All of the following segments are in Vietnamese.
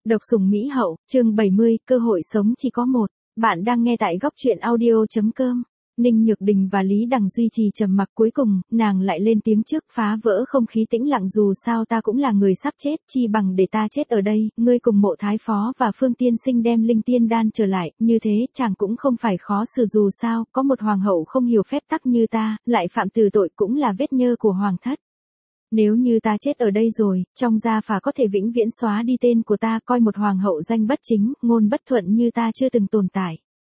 Độc sủng Mỹ hậu, chương 70, cơ hội sống chỉ có một. Bạn đang nghe tại góc truyện audio.com. Ninh Nhược Đình và Lý Đằng duy trì trầm mặc, cuối cùng, nàng lại lên tiếng trước, phá vỡ không khí tĩnh lặng. Dù sao ta cũng là người sắp chết, chi bằng để ta chết ở đây, ngươi cùng Mộ Thái Phó và Phương Tiên Sinh đem linh tiên đan trở lại, như thế chàng cũng không phải khó xử. Dù sao, có một hoàng hậu không hiểu phép tắc như ta, lại phạm từ tội cũng là vết nhơ của hoàng thất. Nếu như ta chết ở đây rồi, trong gia phả có thể vĩnh viễn xóa đi tên của ta, coi một hoàng hậu danh bất chính, ngôn bất thuận như ta chưa từng tồn tại.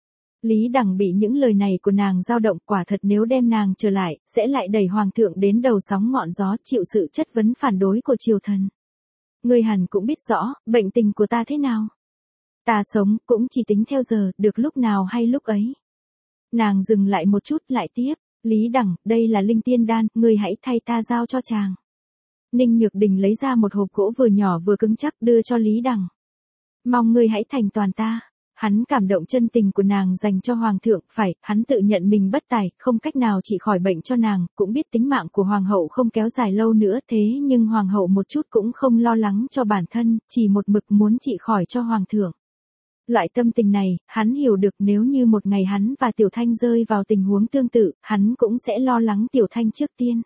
Lý Đằng bị những lời này của nàng dao động, quả thật nếu đem nàng trở lại, sẽ lại đẩy hoàng thượng đến đầu sóng ngọn gió, chịu sự chất vấn phản đối của triều thần. Ngươi hẳn cũng biết rõ, bệnh tình của ta thế nào. Ta sống, cũng chỉ tính theo giờ, được lúc nào hay lúc ấy. Nàng dừng lại một chút, lại tiếp, Lý Đằng, đây là linh tiên đan, ngươi hãy thay ta giao cho chàng. Ninh Nhược Đình lấy ra một hộp gỗ vừa nhỏ vừa cứng chắc đưa cho Lý Đằng. Mong ngươi hãy thành toàn ta. Hắn cảm động chân tình của nàng dành cho hoàng thượng, phải, hắn tự nhận mình bất tài, không cách nào trị khỏi bệnh cho nàng, cũng biết tính mạng của hoàng hậu không kéo dài lâu nữa, thế nhưng hoàng hậu một chút cũng không lo lắng cho bản thân, chỉ một mực muốn trị khỏi cho hoàng thượng. Loại tâm tình này, hắn hiểu được, nếu như một ngày hắn và Tiểu Thanh rơi vào tình huống tương tự, hắn cũng sẽ lo lắng Tiểu Thanh trước tiên.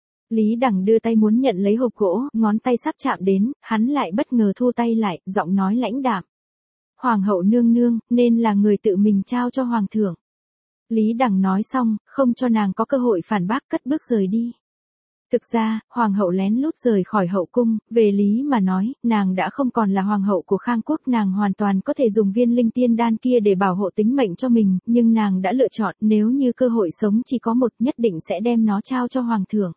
Lý Đằng đưa tay muốn nhận lấy hộp gỗ, ngón tay sắp chạm đến, hắn lại bất ngờ thu tay lại, giọng nói lãnh đạm. Hoàng hậu nương nương, nên là người tự mình trao cho hoàng thượng. Lý Đằng nói xong, không cho nàng có cơ hội phản bác, cất bước rời đi. Thực ra, hoàng hậu lén lút rời khỏi hậu cung, về lý mà nói, nàng đã không còn là hoàng hậu của Khang Quốc, nàng hoàn toàn có thể dùng viên linh tiên đan kia để bảo hộ tính mệnh cho mình, nhưng nàng đã lựa chọn, nếu như cơ hội sống chỉ có một, nhất định sẽ đem nó trao cho hoàng thượng.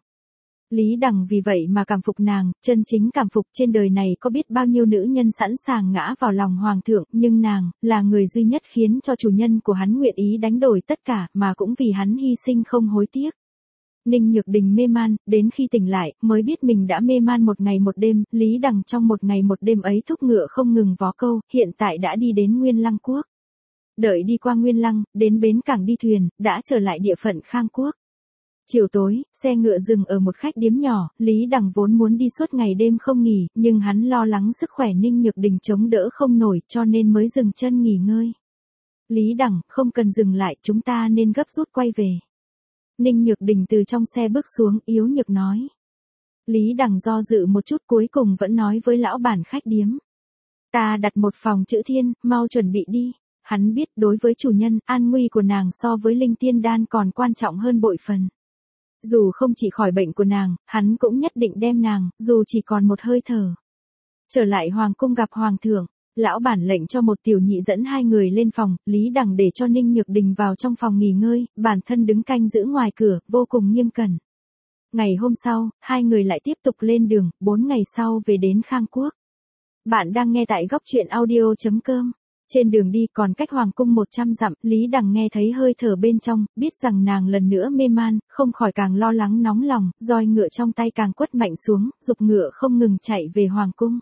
Lý Đằng vì vậy mà cảm phục nàng, chân chính cảm phục. Trên đời này có biết bao nhiêu nữ nhân sẵn sàng ngã vào lòng hoàng thượng, nhưng nàng, là người duy nhất khiến cho chủ nhân của hắn nguyện ý đánh đổi tất cả, mà cũng vì hắn hy sinh không hối tiếc. Ninh Nhược Đình mê man, đến khi tỉnh lại, mới biết mình đã mê man một ngày một đêm, Lý Đằng trong một ngày một đêm ấy thúc ngựa không ngừng vó câu, hiện tại đã đi đến Nguyên Lăng Quốc. Đợi đi qua Nguyên Lăng, đến bến cảng đi thuyền, đã trở lại địa phận Khang Quốc. Chiều tối, xe ngựa dừng ở một khách điếm nhỏ, Lý Đằng vốn muốn đi suốt ngày đêm không nghỉ, nhưng hắn lo lắng sức khỏe Ninh Nhược Đình chống đỡ không nổi, cho nên mới dừng chân nghỉ ngơi. Lý Đằng, không cần dừng lại, chúng ta nên gấp rút quay về. Ninh Nhược Đình từ trong xe bước xuống, yếu nhược nói. Lý Đằng do dự một chút, cuối cùng vẫn nói với lão bản khách điếm. Ta đặt một phòng chữ thiên, mau chuẩn bị đi. Hắn biết đối với chủ nhân, an nguy của nàng so với linh tiên đan còn quan trọng hơn bội phần. Dù không chỉ khỏi bệnh của nàng, hắn cũng nhất định đem nàng, dù chỉ còn một hơi thở. Trở lại hoàng cung gặp hoàng thượng, lão bản lệnh cho một tiểu nhị dẫn hai người lên phòng, Lý Đằng để cho Ninh Nhược Đình vào trong phòng nghỉ ngơi, bản thân đứng canh giữ ngoài cửa, vô cùng nghiêm cẩn. Ngày hôm sau, hai người lại tiếp tục lên đường, 4 ngày sau về đến Khang Quốc. Bạn đang nghe tại góc truyện audio.com. Trên đường đi còn cách hoàng cung 100 dặm, Lý Đằng nghe thấy hơi thở bên trong, biết rằng nàng lần nữa mê man, không khỏi càng lo lắng nóng lòng, roi ngựa trong tay càng quất mạnh xuống, giục ngựa không ngừng chạy về hoàng cung.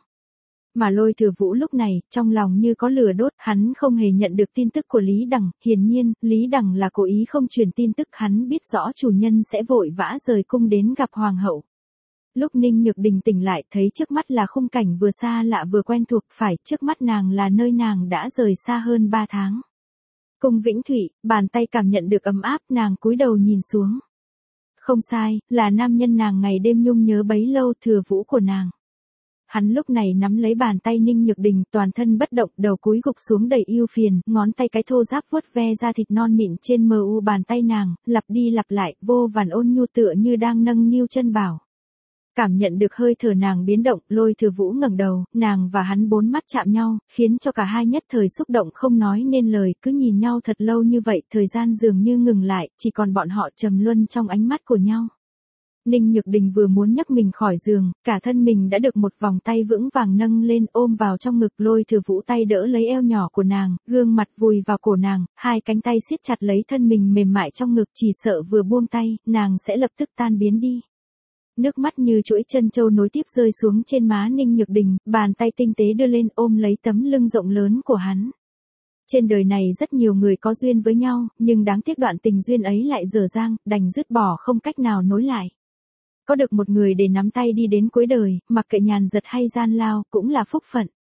Mà Lôi Thừa Vũ lúc này, trong lòng như có lửa đốt, hắn không hề nhận được tin tức của Lý Đằng, hiển nhiên, Lý Đằng là cố ý không truyền tin tức, hắn biết rõ chủ nhân sẽ vội vã rời cung đến gặp hoàng hậu. Lúc Ninh Nhược Đình tỉnh lại, thấy trước mắt là khung cảnh vừa xa lạ vừa quen thuộc, phải, trước mắt nàng là nơi nàng đã rời xa hơn 3 tháng. Cung Vĩnh Thụy, bàn tay cảm nhận được ấm áp, nàng cúi đầu nhìn xuống. Không sai, là nam nhân nàng ngày đêm nhung nhớ bấy lâu, Thừa Vũ của nàng. Hắn lúc này nắm lấy bàn tay Ninh Nhược Đình, toàn thân bất động, đầu cúi gục xuống đầy ưu phiền, ngón tay cái thô ráp vuốt ve da thịt non mịn trên mờ u bàn tay nàng, lặp đi lặp lại, vô vàn ôn nhu tựa như đang nâng niu chân bảo. Cảm nhận được hơi thở nàng biến động, Lôi Thừa Vũ ngẩng đầu, nàng và hắn bốn mắt chạm nhau, khiến cho cả hai nhất thời xúc động không nói nên lời, cứ nhìn nhau thật lâu như vậy, thời gian dường như ngừng lại, chỉ còn bọn họ trầm luân trong ánh mắt của nhau. Ninh Nhược Đình vừa muốn nhấc mình khỏi giường, cả thân mình đã được một vòng tay vững vàng nâng lên, ôm vào trong ngực. Lôi Thừa Vũ tay đỡ lấy eo nhỏ của nàng, gương mặt vùi vào cổ nàng, hai cánh tay siết chặt lấy thân mình mềm mại trong ngực, chỉ sợ vừa buông tay, nàng sẽ lập tức tan biến đi. Nước mắt như chuỗi chân châu nối tiếp rơi xuống trên má Ninh Nhược Đình, bàn tay tinh tế đưa lên ôm lấy tấm lưng rộng lớn của hắn. Trên đời này rất nhiều người có duyên với nhau, nhưng đáng tiếc đoạn tình duyên ấy lại dở dang, đành dứt bỏ không cách nào nối lại. Có được một người để nắm tay đi đến cuối đời, mặc kệ nhàn giật hay gian lao, cũng là phúc phận.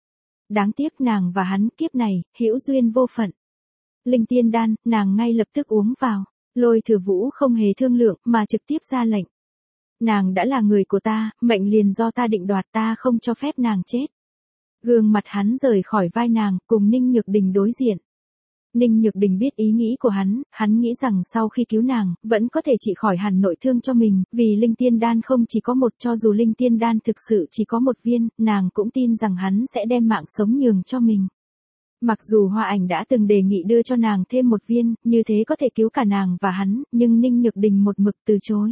Đáng tiếc nàng và hắn kiếp này, hữu duyên vô phận. Linh tiên đan, nàng ngay lập tức uống vào. Lôi Thừa Vũ không hề thương lượng mà trực tiếp ra lệnh. Nàng đã là người của ta, mệnh liền do ta định đoạt, ta không cho phép nàng chết. Gương mặt hắn rời khỏi vai nàng, cùng Ninh Nhược Đình đối diện. Ninh Nhược Đình biết ý nghĩ của hắn nghĩ rằng sau khi cứu nàng, vẫn có thể trị khỏi hẳn nội thương cho mình, vì linh tiên đan không chỉ có một, cho dù linh tiên đan thực sự chỉ có một viên, nàng cũng tin rằng hắn sẽ đem mạng sống nhường cho mình. Mặc dù Hoa Ảnh đã từng đề nghị đưa cho nàng thêm một viên, như thế có thể cứu cả nàng và hắn, nhưng Ninh Nhược Đình một mực từ chối.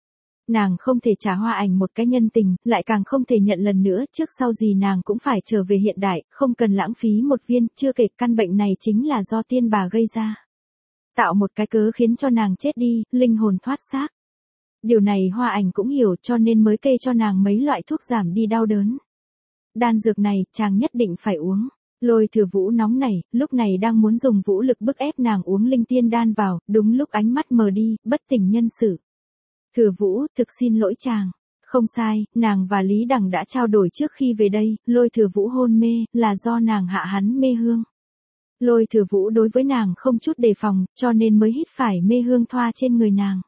Nàng không thể trả Hoa Ảnh một cái nhân tình, lại càng không thể nhận lần nữa, trước sau gì nàng cũng phải trở về hiện đại, không cần lãng phí một viên, chưa kể căn bệnh này chính là do tiên bà gây ra. Tạo một cái cớ khiến cho nàng chết đi, linh hồn thoát xác. Điều này Hoa Ảnh cũng hiểu, cho nên mới kê cho nàng mấy loại thuốc giảm đi đau đớn. Đan dược này, chàng nhất định phải uống. Lôi Thừa Vũ nóng nảy, lúc này đang muốn dùng vũ lực bức ép nàng uống linh tiên đan vào, đúng lúc ánh mắt mờ đi, bất tỉnh nhân sự. Thừa Vũ, thực xin lỗi chàng. Không sai, nàng và Lý Đằng đã trao đổi trước khi về đây, Lôi Thừa Vũ hôn mê, là do nàng hạ hắn mê hương. Lôi Thừa Vũ đối với nàng không chút đề phòng, cho nên mới hít phải mê hương thoa trên người nàng.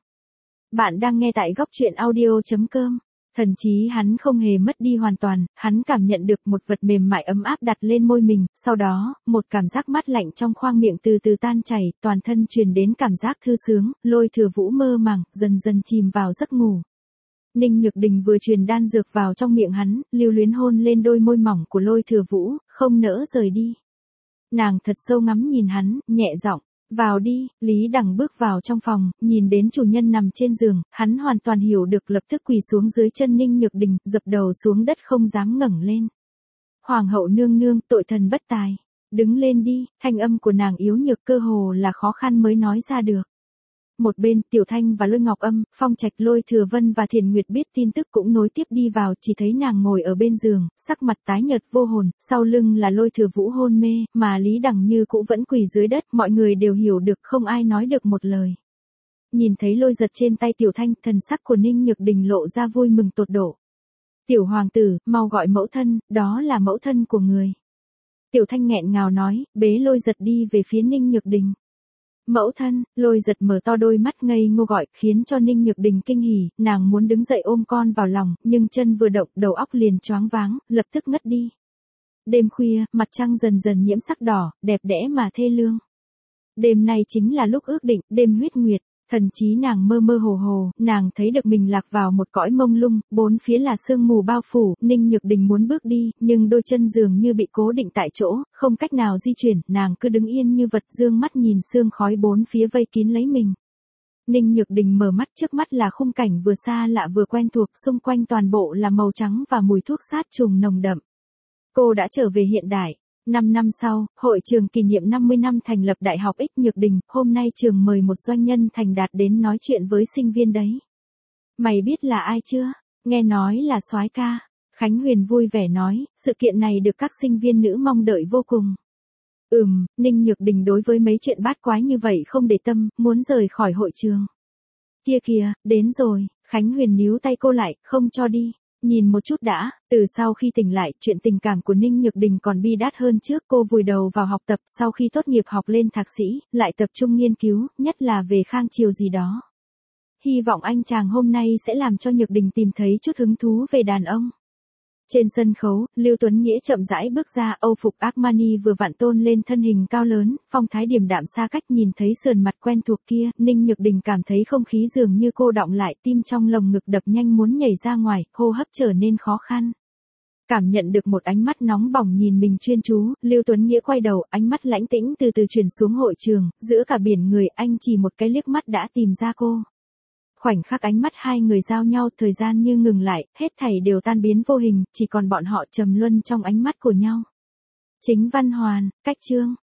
Bạn đang nghe tại góc truyện audio.com. Thần chí hắn không hề mất đi hoàn toàn, hắn cảm nhận được một vật mềm mại ấm áp đặt lên môi mình, sau đó, một cảm giác mát lạnh trong khoang miệng từ từ tan chảy, toàn thân truyền đến cảm giác thư sướng, Lôi Thừa Vũ mơ màng, dần dần chìm vào giấc ngủ. Ninh Nhược Đình vừa truyền đan dược vào trong miệng hắn, lưu luyến hôn lên đôi môi mỏng của Lôi Thừa Vũ, không nỡ rời đi. Nàng thật sâu ngắm nhìn hắn, nhẹ giọng. Vào đi, Lý Đằng bước vào trong phòng, nhìn đến chủ nhân nằm trên giường, hắn hoàn toàn hiểu được, lập tức quỳ xuống dưới chân Ninh Nhược Đình, dập đầu xuống đất không dám ngẩng lên. Hoàng hậu nương nương, tội thần bất tài. Đứng lên đi, thanh âm của nàng yếu nhược, cơ hồ là khó khăn mới nói ra được. Một bên, Tiểu Thanh và Lôi Ngọc Âm, Phong Trạch, Lôi Thừa Vân và Thiền Nguyệt biết tin tức cũng nối tiếp đi vào, chỉ thấy nàng ngồi ở bên giường, sắc mặt tái nhợt vô hồn, sau lưng là Lôi Thừa Vũ hôn mê, mà Lý Đằng như cũ vẫn quỳ dưới đất, mọi người đều hiểu được, không ai nói được một lời. Nhìn thấy lôi giật trên tay Tiểu Thanh, thần sắc của Ninh Nhược Đình lộ ra vui mừng tột độ. Tiểu hoàng tử, mau gọi mẫu thân, đó là mẫu thân của người. Tiểu Thanh nghẹn ngào nói, bế lôi giật đi về phía Ninh Nhược Đình. Mẫu thân, Lôi giật mở to đôi mắt ngây ngô gọi, khiến cho Ninh Nhược Đình kinh hỉ, nàng muốn đứng dậy ôm con vào lòng, nhưng chân vừa động, đầu óc liền choáng váng, lập tức ngất đi. Đêm khuya, mặt trăng dần dần nhiễm sắc đỏ, đẹp đẽ mà thê lương. Đêm nay chính là lúc ước định, đêm huyết nguyệt. Thần trí nàng mơ mơ hồ hồ, nàng thấy được mình lạc vào một cõi mông lung, bốn phía là sương mù bao phủ, Ninh Nhược Đình muốn bước đi, nhưng đôi chân dường như bị cố định tại chỗ, không cách nào di chuyển, nàng cứ đứng yên như vật, dương mắt nhìn sương khói bốn phía vây kín lấy mình. Ninh Nhược Đình mở mắt, trước mắt là khung cảnh vừa xa lạ vừa quen thuộc, xung quanh toàn bộ là màu trắng và mùi thuốc sát trùng nồng đậm. Cô đã trở về hiện đại. 5 năm sau, hội trường kỷ niệm 50 năm thành lập Đại học Ích Nhược Đình, hôm nay trường mời một doanh nhân thành đạt đến nói chuyện với sinh viên đấy. Mày biết là ai chưa? Nghe nói là soái ca. Khánh Huyền vui vẻ nói, sự kiện này được các sinh viên nữ mong đợi vô cùng. Ninh Nhược Đình đối với mấy chuyện bát quái như vậy không để tâm, muốn rời khỏi hội trường. Kia kìa, đến rồi, Khánh Huyền níu tay cô lại, không cho đi. Nhìn một chút đã, từ sau khi tỉnh lại, chuyện tình cảm của Ninh Nhược Đình còn bi đát hơn trước, cô vùi đầu vào học tập, sau khi tốt nghiệp học lên thạc sĩ, lại tập trung nghiên cứu, nhất là về Khang Triều gì đó. Hy vọng anh chàng hôm nay sẽ làm cho Nhược Đình tìm thấy chút hứng thú về đàn ông. Trên sân khấu, Lưu Tuấn Nghĩa chậm rãi bước ra, Âu phục Armani vừa vặn tôn lên thân hình cao lớn, phong thái điềm đạm xa cách, nhìn thấy sườn mặt quen thuộc kia, Ninh Nhược Đình cảm thấy không khí dường như cô đọng lại, tim trong lồng ngực đập nhanh muốn nhảy ra ngoài, hô hấp trở nên khó khăn. Cảm nhận được một ánh mắt nóng bỏng nhìn mình chuyên chú, Lưu Tuấn Nghĩa quay đầu, ánh mắt lãnh tĩnh từ từ chuyển xuống hội trường, giữa cả biển người, anh chỉ một cái liếc mắt đã tìm ra cô. Khoảnh khắc ánh mắt hai người giao nhau, thời gian như ngừng lại, hết thảy đều tan biến vô hình, chỉ còn bọn họ trầm luân trong ánh mắt của nhau. Chính văn hoàn, cách chương.